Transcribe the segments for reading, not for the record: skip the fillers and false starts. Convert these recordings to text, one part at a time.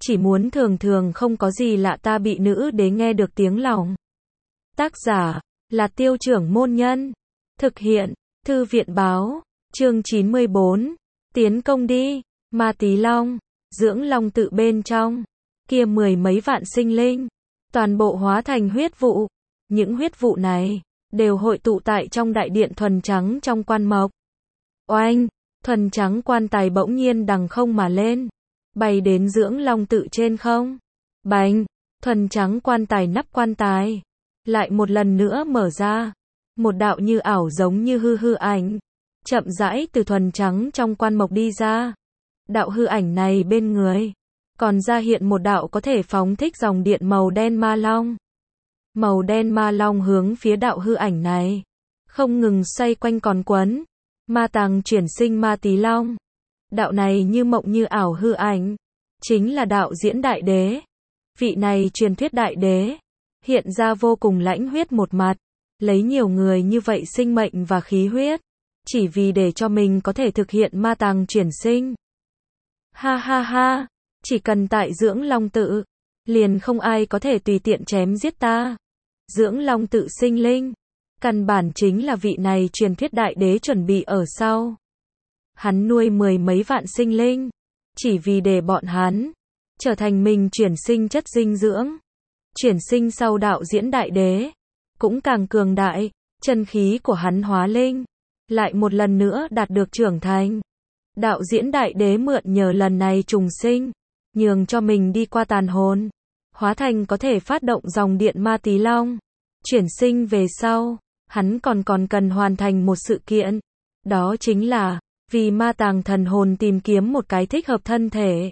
chỉ muốn thường thường không có gì lạ ta bị nữ đế nghe được tiếng lòng. Tác giả là Tiêu Trưởng Môn Nhân. Thực hiện Thư viện Báo. Chương 94. Tiến công đi. Ma Tí Long, dưỡng long tự bên trong. Kia mười mấy vạn sinh linh, toàn bộ hóa thành huyết vụ. Những huyết vụ này đều hội tụ tại trong đại điện thuần trắng trong quan mộc. Oanh, thuần trắng quan tài bỗng nhiên đằng không mà lên, bay đến dưỡng long tự trên không. Bành, thuần trắng quan tài nắp quan tài lại một lần nữa mở ra. Một đạo như ảo giống như hư ảnh chậm rãi từ thuần trắng trong quan mộc đi ra. Đạo hư ảnh này bên người còn ra hiện một đạo có thể phóng thích dòng điện màu đen ma long. Màu đen ma long hướng phía đạo hư ảnh này không ngừng xoay quanh còn quấn. Ma tàng chuyển sinh ma tí long. Đạo này như mộng như ảo hư ảnh chính là đạo diễn đại đế. Vị này truyền thuyết đại đế hiện ra vô cùng lãnh huyết một mặt, lấy nhiều người như vậy sinh mệnh và khí huyết, chỉ vì để cho mình có thể thực hiện ma tàng chuyển sinh. Ha ha ha, chỉ cần tại dưỡng long tự, liền không ai có thể tùy tiện chém giết ta. Dưỡng long tự sinh linh, căn bản chính là vị này truyền thuyết đại đế chuẩn bị ở sau. Hắn nuôi mười mấy vạn sinh linh, chỉ vì để bọn hắn trở thành mình chuyển sinh chất dinh dưỡng. Chuyển sinh sau đạo diễn đại đế cũng càng cường đại, chân khí của hắn hóa linh lại một lần nữa đạt được trưởng thành. Đạo diễn đại đế mượn nhờ lần này trùng sinh, nhường cho mình đi qua tàn hồn, hóa thành có thể phát động dòng điện ma tí long. Chuyển sinh về sau, hắn còn cần hoàn thành một sự kiện, đó chính là vì ma tàng thần hồn tìm kiếm một cái thích hợp thân thể.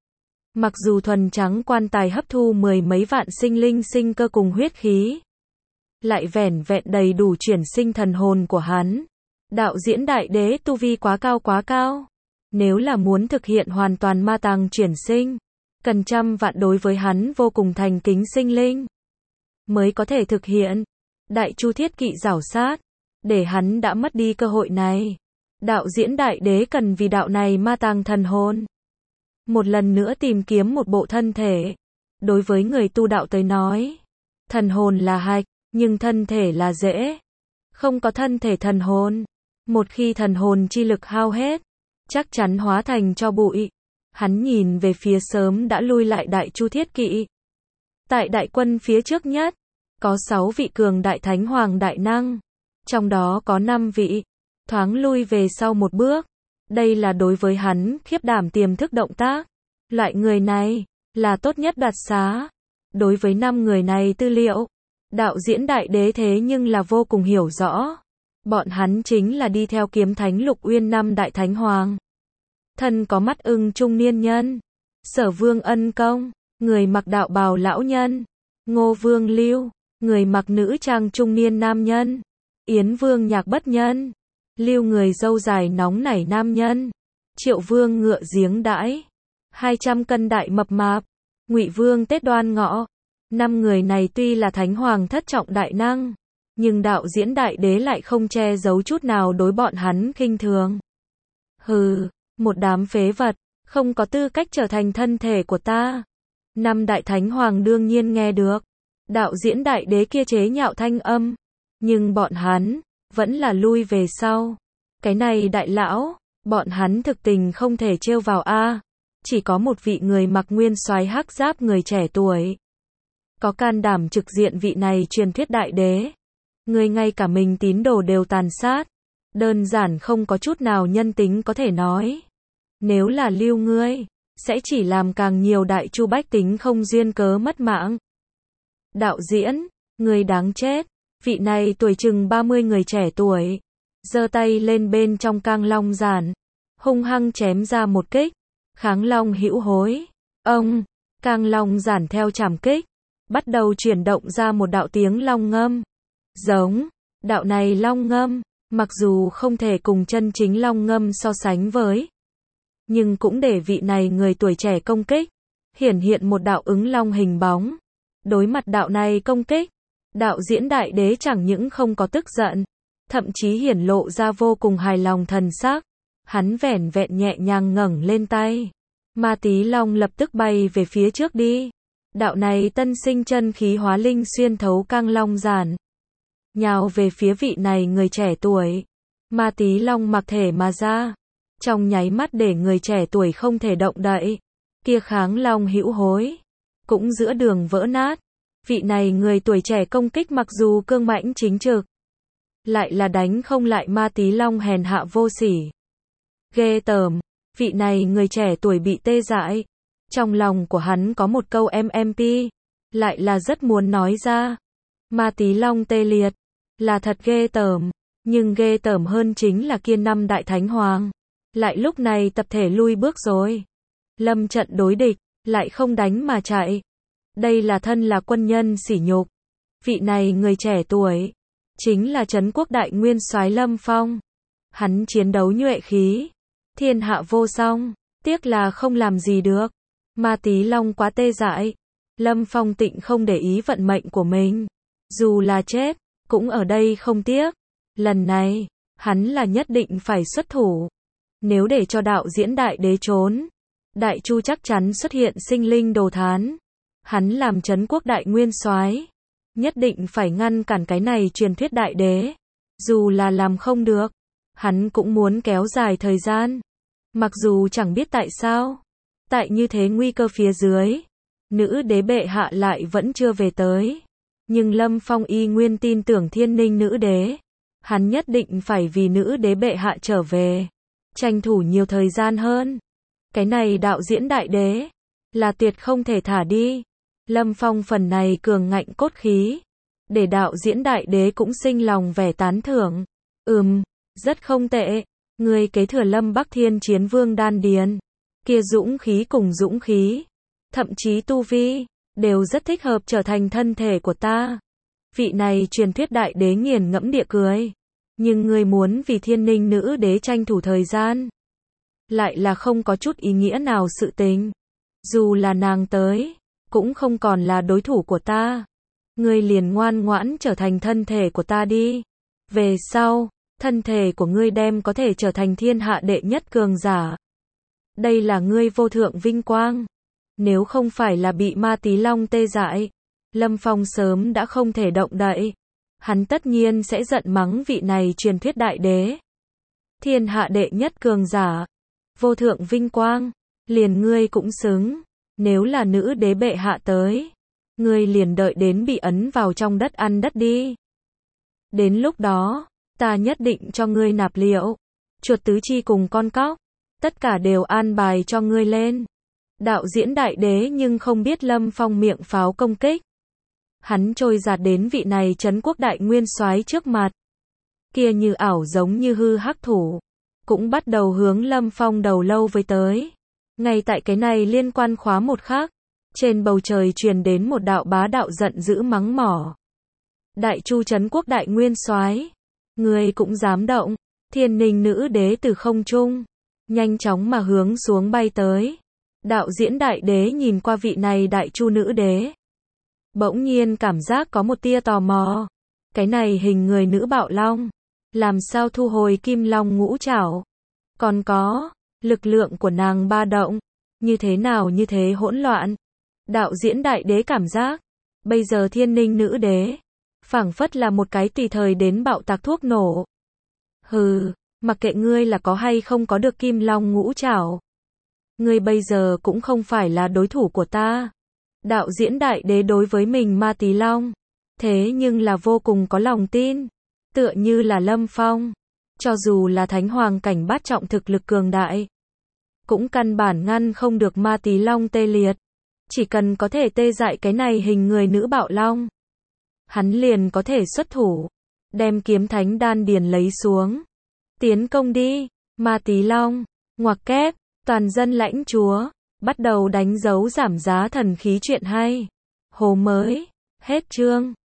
Mặc dù thuần trắng quan tài hấp thu mười mấy vạn sinh linh sinh cơ cùng huyết khí, lại vẻn vẹn đầy đủ chuyển sinh thần hồn của hắn. Đạo diễn đại đế tu vi quá cao. Nếu là muốn thực hiện hoàn toàn ma tàng chuyển sinh, cần trăm vạn đối với hắn vô cùng thành kính sinh linh mới có thể thực hiện. Đại Chu Thiết Kỵ giảo sát, để hắn đã mất đi cơ hội này. Đạo diễn đại đế cần vì đạo này ma tàng thần hồn, một lần nữa tìm kiếm một bộ thân thể. Đối với người tu đạo tới nói, thần hồn là hạch, nhưng thân thể là dễ. Không có thân thể thần hồn, một khi thần hồn chi lực hao hết, chắc chắn hóa thành tro bụi. Hắn nhìn về phía sớm đã lui lại Đại Chu Thiết Kỵ. Tại đại quân phía trước nhất, có 6 vị cường đại thánh hoàng đại năng, trong đó có 5 vị thoáng lui về sau một bước. Đây là đối với hắn khiếp đảm tiềm thức động tác. Loại người này là tốt nhất đoạt xá. Đối với 5 người này tư liệu, đạo diễn đại đế thế nhưng là vô cùng hiểu rõ. Bọn hắn chính là đi theo kiếm thánh Lục Uyên 5 đại thánh hoàng. Thân có mắt ưng trung niên nhân, Sở Vương Ân Công, người mặc đạo bào lão nhân, Ngô Vương Lưu, người mặc nữ trang trung niên nam nhân, Yến Vương Nhạc Bất Nhân, Lưu người râu dài nóng nảy nam nhân, Triệu Vương ngựa giếng đãi, 200 cân đại mập mạp, Ngụy Vương Tết Đoan Ngọ. 5 người này tuy là thánh hoàng thất trọng đại năng, nhưng đạo diễn đại đế lại không che giấu chút nào đối bọn hắn khinh thường. Hừ, một đám phế vật, không có tư cách trở thành thân thể của ta. 5 đại thánh hoàng đương nhiên nghe được đạo diễn đại đế kia chế nhạo thanh âm, nhưng bọn hắn vẫn là lui về sau. Cái này đại lão, bọn hắn thực tình không thể trêu vào a. Chỉ có một vị người mặc nguyên soái hắc giáp người trẻ tuổi có can đảm trực diện vị này truyền thuyết đại đế. Người ngay cả mình tín đồ đều tàn sát, đơn giản không có chút nào nhân tính có thể nói. Nếu là Lưu ngươi, sẽ chỉ làm càng nhiều đại chu bách tính không duyên cớ mất mạng. Đạo diễn, người đáng chết. Vị này tuổi chừng 30 người trẻ tuổi, giơ tay lên bên trong cang long giản, hung hăng chém ra một kích. Kháng long hữu hối. Ông, cang long giản theo trảm kích, bắt đầu chuyển động ra một đạo tiếng long ngâm. Giống, đạo này long ngâm, mặc dù không thể cùng chân chính long ngâm so sánh với, nhưng cũng để vị này người tuổi trẻ công kích, hiển hiện một đạo ứng long hình bóng. Đối mặt đạo này công kích, đạo diễn đại đế chẳng những không có tức giận, thậm chí hiển lộ ra vô cùng hài lòng thần sắc. Hắn vẻn vẹn nhẹ nhàng ngẩng lên tay, Ma Tí Long lập tức bay về phía trước đi. Đạo này tân sinh chân khí hóa linh xuyên thấu cang long giản, nhào về phía vị này người trẻ tuổi. Ma Tí Long mặc thể mà ra, trong nháy mắt để người trẻ tuổi không thể động đậy. Kia kháng long hữu hối, cũng giữa đường vỡ nát. Vị này người tuổi trẻ công kích mặc dù cương mãnh chính trực, lại là đánh không lại Ma Tí Long hèn hạ vô sỉ. Ghê tởm, vị này người trẻ tuổi bị tê dại. Trong lòng của hắn có một câu MMP, lại là rất muốn nói ra. Ma Tí Long tê liệt, là thật ghê tởm, nhưng ghê tởm hơn chính là kia 5 đại thánh hoàng. Lại lúc này tập thể lui bước rồi. Lâm trận đối địch, lại không đánh mà chạy. Đây là thân là quân nhân sỉ nhục. Vị này người trẻ tuổi, chính là Trấn Quốc Đại Nguyên Soái Lâm Phong. Hắn chiến đấu nhuệ khí, thiên hạ vô song, tiếc là không làm gì được. Ma Tí Long quá tê dại. Lâm Phong tịnh không để ý vận mệnh của mình. Dù là chết, cũng ở đây không tiếc. Lần này, hắn là nhất định phải xuất thủ. Nếu để cho đạo diễn đại đế trốn, Đại Chu chắc chắn xuất hiện sinh linh đồ thán. Hắn làm Trấn Quốc Đại Nguyên Soái, nhất định phải ngăn cản cái này truyền thuyết đại đế. Dù là làm không được, hắn cũng muốn kéo dài thời gian. Mặc dù chẳng biết tại sao, tại như thế nguy cơ phía dưới, nữ đế bệ hạ lại vẫn chưa về tới. Nhưng Lâm Phong y nguyên tin tưởng Thiên Ninh nữ đế. Hắn nhất định phải vì nữ đế bệ hạ trở về, tranh thủ nhiều thời gian hơn. Cái này đạo diễn đại đế, là tuyệt không thể thả đi. Lâm Phong phần này cường ngạnh cốt khí, để đạo diễn đại đế cũng sinh lòng vẻ tán thưởng. Rất không tệ. Người kế thừa Lâm Bắc Thiên Chiến Vương đan điền, kia dũng khí cùng dũng khí, thậm chí tu vi, đều rất thích hợp trở thành thân thể của ta. Vị này truyền thuyết đại đế nghiền ngẫm địa cười. Nhưng người muốn vì Thiên Ninh nữ đế tranh thủ thời gian, lại là không có chút ý nghĩa nào sự tình. Dù là nàng tới, cũng không còn là đối thủ của ta. Ngươi liền ngoan ngoãn trở thành thân thể của ta đi. Về sau, thân thể của ngươi đem có thể trở thành thiên hạ đệ nhất cường giả. Đây là ngươi vô thượng vinh quang. Nếu không phải là bị Ma Tí Long tê dại, Lâm Phong sớm đã không thể động đậy. Hắn tất nhiên sẽ giận mắng vị này truyền thuyết đại đế. Thiên hạ đệ nhất cường giả, vô thượng vinh quang, liền ngươi cũng xứng. Nếu là nữ đế bệ hạ tới, ngươi liền đợi đến bị ấn vào trong đất ăn đất đi. Đến lúc đó, ta nhất định cho ngươi nạp liệu, chuột tứ chi cùng con cóc, tất cả đều an bài cho ngươi lên. Đạo diễn đại đế nhưng không biết Lâm Phong miệng pháo công kích. Hắn trôi giạt đến vị này Trấn Quốc Đại Nguyên Soái trước mặt. Kia như ảo giống như hư hắc thủ, cũng bắt đầu hướng Lâm Phong đầu lâu với tới. Ngay tại cái này liên quan khóa một khắc, trên bầu trời truyền đến một đạo bá đạo giận dữ mắng mỏ. Đại Chu Trấn Quốc Đại Nguyên Soái, ngươi cũng dám động? Thiên Ninh nữ đế từ không trung, nhanh chóng mà hướng xuống bay tới. Đạo diễn đại đế nhìn qua vị này Đại Chu nữ đế, bỗng nhiên cảm giác có một tia tò mò. Cái này hình người nữ bạo long, làm sao thu hồi kim long ngũ trảo? Còn có, lực lượng của nàng ba động, như thế nào như thế hỗn loạn? Đạo diễn đại đế cảm giác, bây giờ Thiên Ninh nữ đế, phảng phất là một cái tùy thời đến bạo tạc thuốc nổ. Hừ, mặc kệ ngươi là có hay không có được kim long ngũ trảo, ngươi bây giờ cũng không phải là đối thủ của ta. Đạo diễn đại đế đối với mình Ma Tí Long, thế nhưng là vô cùng có lòng tin. Tựa như là Lâm Phong, cho dù là thánh hoàng cảnh bát trọng thực lực cường đại, cũng căn bản ngăn không được Ma Tí Long tê liệt. Chỉ cần có thể tê dại cái này hình người nữ bạo long, hắn liền có thể xuất thủ, đem kiếm thánh đan điền lấy xuống. Tiến công đi, Ma Tí Long, ngoặc kép, toàn dân lãnh chúa, bắt đầu đánh dấu giảm giá thần khí chuyện hay. Hồ mới, hết chương.